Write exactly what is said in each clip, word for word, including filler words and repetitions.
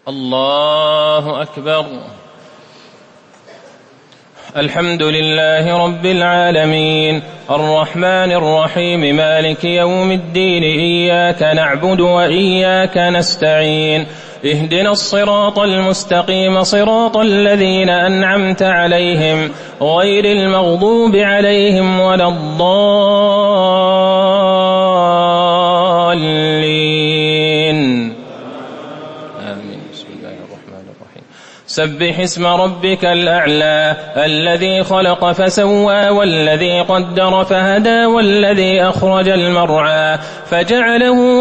الله أكبر. الحمد لله رب العالمين الرحمن الرحيم مالك يوم الدين إياك نعبد وإياك نستعين اهدنا الصراط المستقيم صراط الذين أنعمت عليهم غير المغضوب عليهم ولا الضالين آمين. بسم الله الرحمن الرحيم. سبح اسم ربك الأعلى الذي خلق فسوى والذي قدر فهدى والذي أخرج المرعى فجعله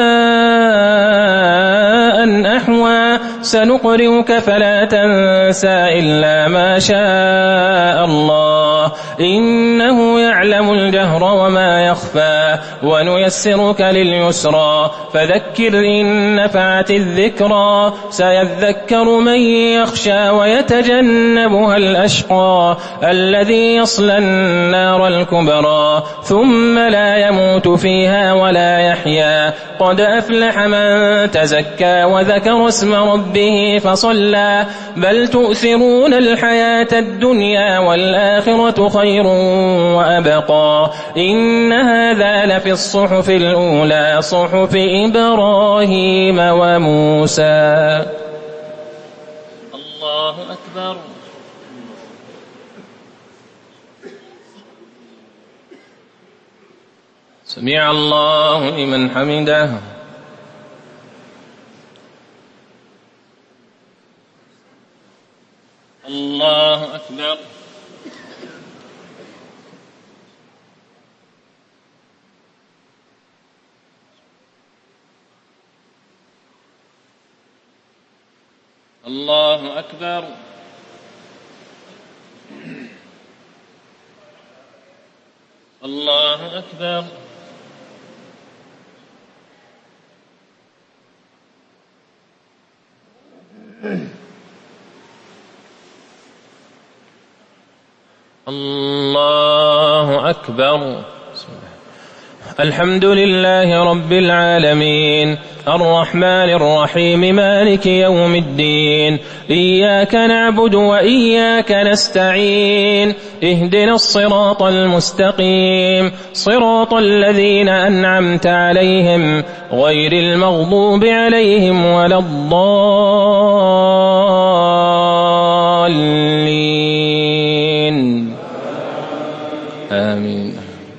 غثاء أحوى سنقرئك فلا تنسى إلا ما شاء الله إنه يعلم الجهر وما يخفى ونيسرك لليسرى فذكر إن نفعت الذكرى سيذكر من يخشى ويتجنبها الأشقى الذي يصلى النار الكبرى ثم لا يموت فيها ولا يحيا قد أفلح من تزكى وذكر اسم ربه فصلى بل تؤثرون الحياة الدنيا والآخرة خير وأبقى إن هذا لفي الصحف الأولى صحف إبراهيم وموسى. الله أكبر. سمع الله لمن حمده. الله أكبر. الله أكبر. الله أكبر. الله أكبر. الحمد لله رب العالمين الرحمن الرحيم مالك يوم الدين إياك نعبد وإياك نستعين اهدنا الصراط المستقيم صراط الذين أنعمت عليهم غير المغضوب عليهم ولا الضالين آمين.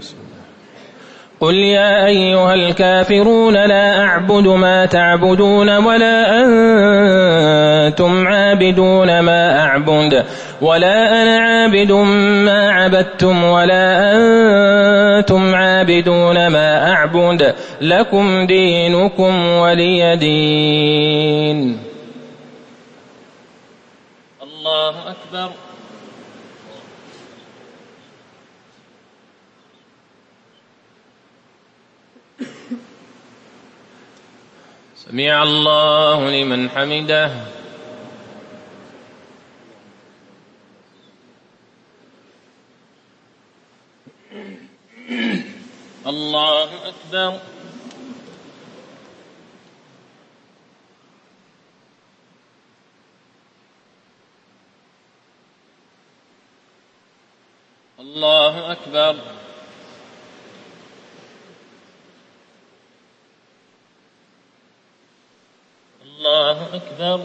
قل يا أيها الكافرون لا أعبد ما تعبدون ولا أنتم عابدون ما أعبد ولا أنا عابد ما عبدتم ولا أنتم عابدون ما أعبد لكم دينكم ولي دين. الله أكبر. سمع الله لمن حمده. الله أكبر. الله أكبر. الله أكبر.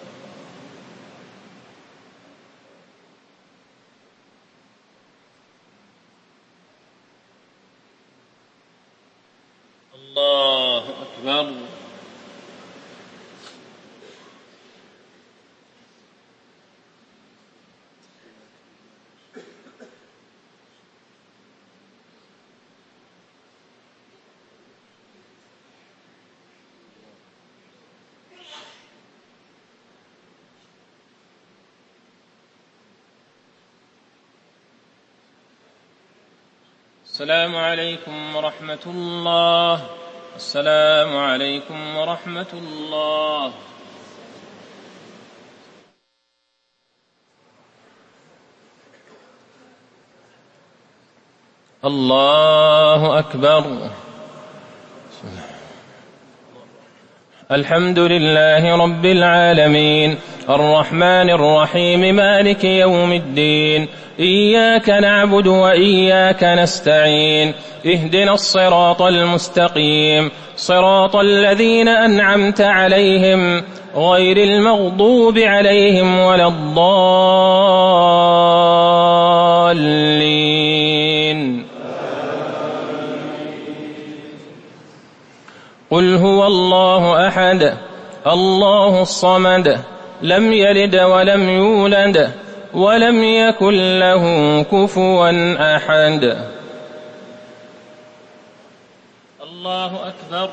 الله أكبر. السلام عليكم ورحمة الله. السلام عليكم ورحمة الله. الله أكبر. الحمد لله رب العالمين الرحمن الرحيم مالك يوم الدين إياك نعبد وإياك نستعين اهدنا الصراط المستقيم صراط الذين أنعمت عليهم غير المغضوب عليهم ولا الضالين. قل هو الله أحد الله الصمد لم يلد ولم يولد ولم يكن له كفوا أحد. الله أكبر.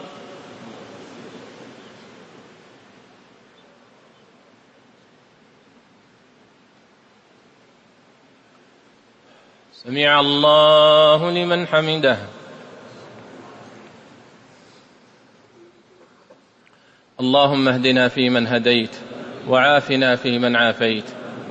سمع الله لمن حمده. اللهم اهدنا فيمن هديت وعافنا فيمن عافيت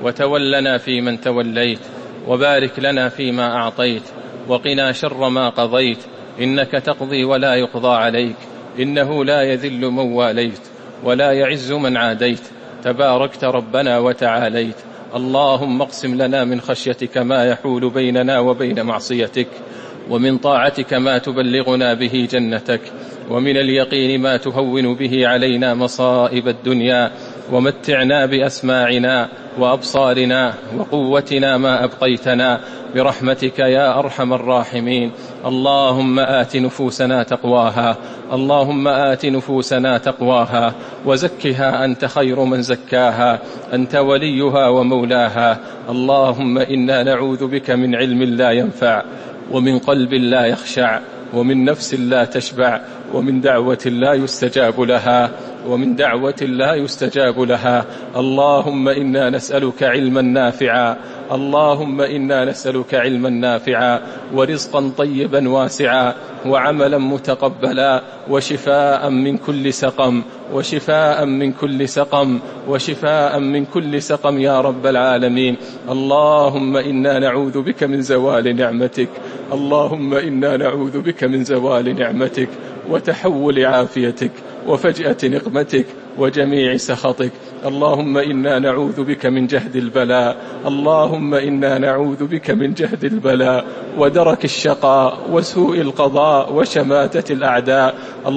وتولنا فيمن توليت وبارك لنا فيما أعطيت وقنا شر ما قضيت إنك تقضي ولا يقضى عليك إنه لا يذل من واليت ولا يعز من عاديت تباركت ربنا وتعاليت. اللهم اقسم لنا من خشيتك ما يحول بيننا وبين معصيتك ومن طاعتك ما تبلغنا به جنتك ومن اليقين ما تهون به علينا مصائب الدنيا ومتعنا بأسماعنا وأبصارنا وقوتنا ما أبقيتنا برحمتك يا أرحم الراحمين. اللهم آت نفوسنا تقواها اللهم آت نفوسنا تقواها وزكها أنت خير من زكاها أنت وليها ومولاها. اللهم إنا نعوذ بك من علم لا ينفع ومن قلب لا يخشع ومن نفس لا تشبع ومن دعوة لا يستجاب لها ومن دعوة لا يستجاب لها. اللهم إنا نسألك علما نافعا اللهم إنا نسألك علما نافعا ورزقا طيبا واسعا وعملا متقبلا وشفاء من كل سقم وشفاء من كل سقم وشفاء من كل سقم يا رب العالمين. اللهم إنا نعوذ بك من زوال نعمتك اللهم إنا نعوذ بك من زوال نعمتك وتحول عافيتك وفجأة نقمتك وجميع سخطك. اللهم إنا نعوذ بك من جهد البلاء اللهم إنا نعوذ بك من جهد البلاء ودرك الشقاء وسوء القضاء وشماتة الأعداء.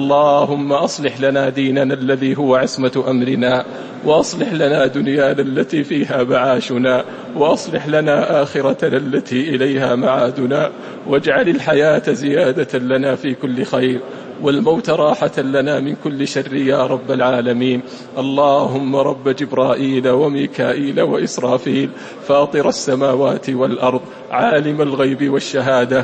اللهم أصلح لنا ديننا الذي هو عصمة أمرنا وأصلح لنا دنيانا التي فيها معاشنا وأصلح لنا آخرتنا التي إليها معادنا واجعل الحياة زيادة لنا في كل خير والموت راحة لنا من كل شر يا رب العالمين. اللهم رب جبرائيل وميكائيل وإسرافيل فاطر السماوات والأرض عالم الغيب والشهادة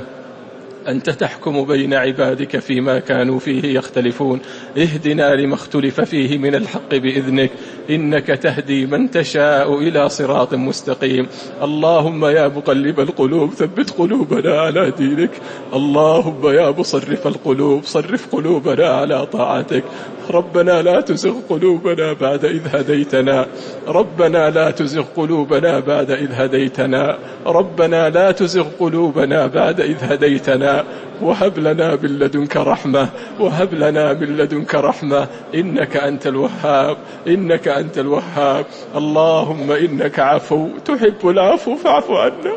أنت تحكم بين عبادك فيما كانوا فيه يختلفون اهدنا لما اختلف فيه من الحق بإذنك إنك تهدي من تشاء إلى صراط مستقيم. اللهم يا مقلب القلوب ثبت قلوبنا على دينك اللهم يا مصرف القلوب صرف قلوبنا على طاعتك. ربنا لا تزغ قلوبنا بعد إذ هديتنا ربنا لا تزغ قلوبنا بعد إذ هديتنا ربنا لا تزغ قلوبنا بعد إذ هديتنا وهب لنا من لدنك رحمة وهب لنا من لدنك رحمة إنك أنت الوهاب إنك أنت الوهاب. اللهم إنك عفو تحب العفو فاعف عنا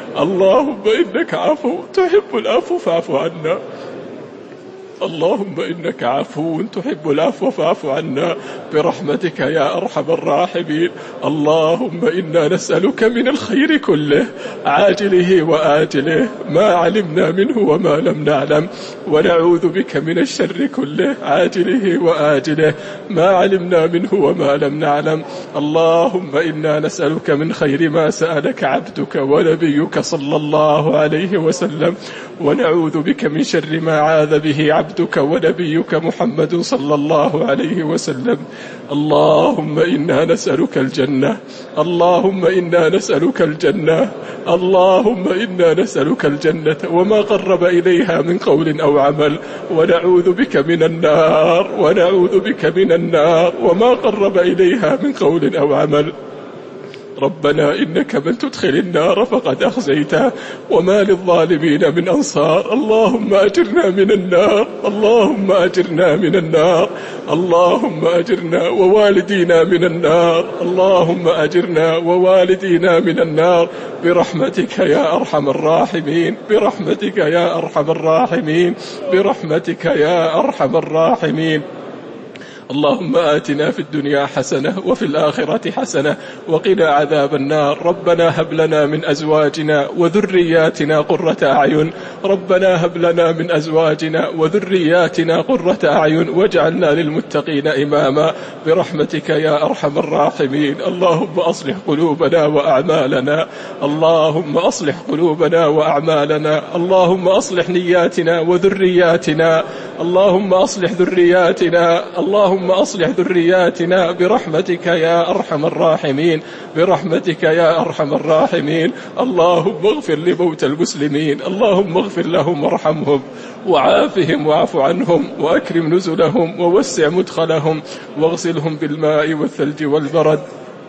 اللهم إنك عفو تحب العفو فاعف عنا اللهم إنك عفو تحب العفو فاعف عنا برحمتك يا أرحم الراحمين. اللهم إنا نسألك من الخير كله عاجله وآجله ما علمنا منه وما لم نعلم ونعوذ بك من الشر كله عاجله وآجله ما علمنا منه وما لم نعلم. اللهم إنا نسألك من خير ما سألك عبدك ونبيك صلى الله عليه وسلم ونعوذ بك من شر ما عاذ به عبدك ونبيك محمد صلى الله عليه وسلم. اللهم إنا نسألك الجنة اللهم إنا نسألك الجنة اللهم إنا نسألك الجنة وما قرب إليها من قول أو عمل ونعوذ بك من النار ونعوذ بك من النار وما قرب إليها من قول أو عمل. ربنا إنك من تدخل النار فقد أخزيته وما للظالمين من أنصار. اللهم أجرنا من النار، اللهم أجرنا من النار، اللهم أجرنا ووالدينا من النار، اللهم أجرنا ووالدينا من النار برحمتك يا أرحم الراحمين، برحمتك يا أرحم الراحمين، برحمتك يا أرحم الراحمين. اللهم آتنا في الدنيا حسنة وفي الآخرة حسنة وقنا عذاب النار. ربنا هب لنا من أزواجنا وذرياتنا قرة أعين، ربنا هب لنا من أزواجنا وذرياتنا قرة أعين واجعلنا للمتقين إماما برحمتك يا أرحم الراحمين. اللهم أصلح قلوبنا وأعمالنا، اللهم أصلح قلوبنا وأعمالنا، اللهم أصلح نياتنا وذرياتنا، اللهم أصلح ذرياتنا، اللهم أصلح ذرياتنا برحمتك يا أرحم الراحمين، برحمتك يا أرحم الراحمين. اللهم اغفر لموتى المسلمين، اللهم اغفر لهم وارحمهم وعافهم واعف عنهم وأكرم نزلهم ووسع مدخلهم واغسلهم بالماء والثلج والبرد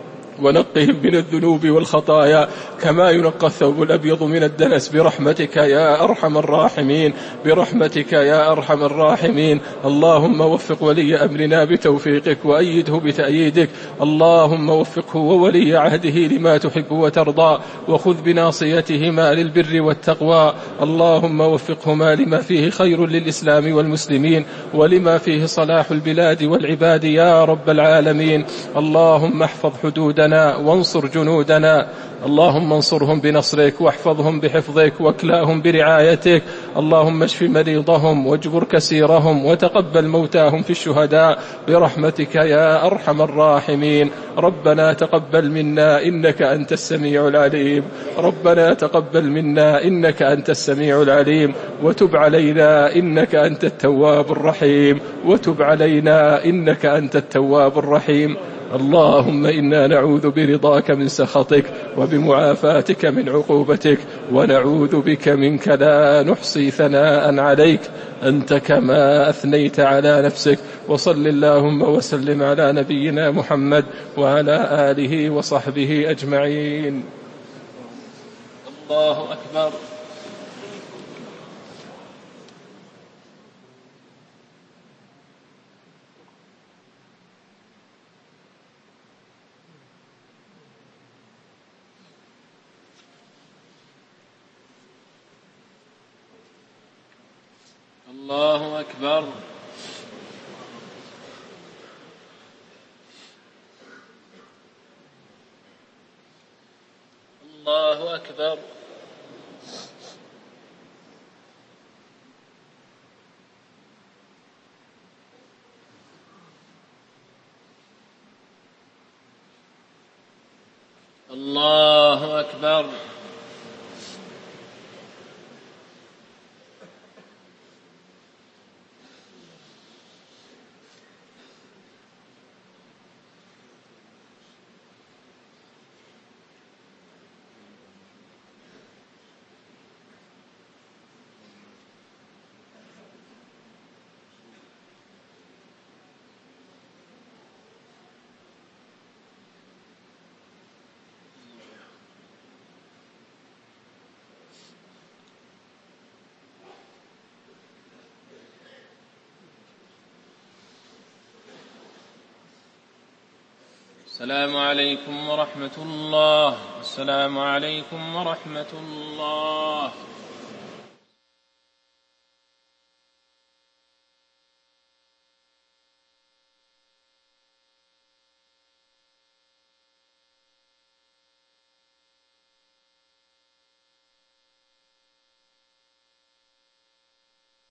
ونقهم من الذنوب والخطايا كما ينقى الثوب الأبيض من الدنس برحمتك يا أرحم الراحمين، برحمتك يا أرحم الراحمين. اللهم وفق ولي أمرنا بتوفيقك وأيده بتأييدك، اللهم وفقه وولي عهده لما تحب وترضى وخذ بناصيتهما للبر والتقوى، اللهم وفقهما لما فيه خير للإسلام والمسلمين ولما فيه صلاح البلاد والعباد يا رب العالمين. اللهم احفظ حدودنا وانصر جنودنا، اللهم انصرهم بنصرك واحفظهم بحفظك واكلاهم برعايتك، اللهم اشف مريضهم واجبر كسيرهم وتقبل موتاهم في الشهداء برحمتك يا أرحم الراحمين. ربنا تقبل منا إنك أنت السميع العليم، ربنا تقبل منا إنك أنت السميع العليم، وتب علينا إنك أنت التواب الرحيم، وتب علينا إنك أنت التواب الرحيم. اللهم إنا نعوذ برضاك من سخطك وبمعافاتك من عقوبتك ونعوذ بك منك لا نحصي ثناء عليك أنت كما أثنيت على نفسك. وصل اللهم وسلم على نبينا محمد وعلى آله وصحبه أجمعين. الله أكبر. الله أكبر. الله أكبر. الله أكبر. السلام عليكم ورحمة الله. السلام عليكم ورحمة الله.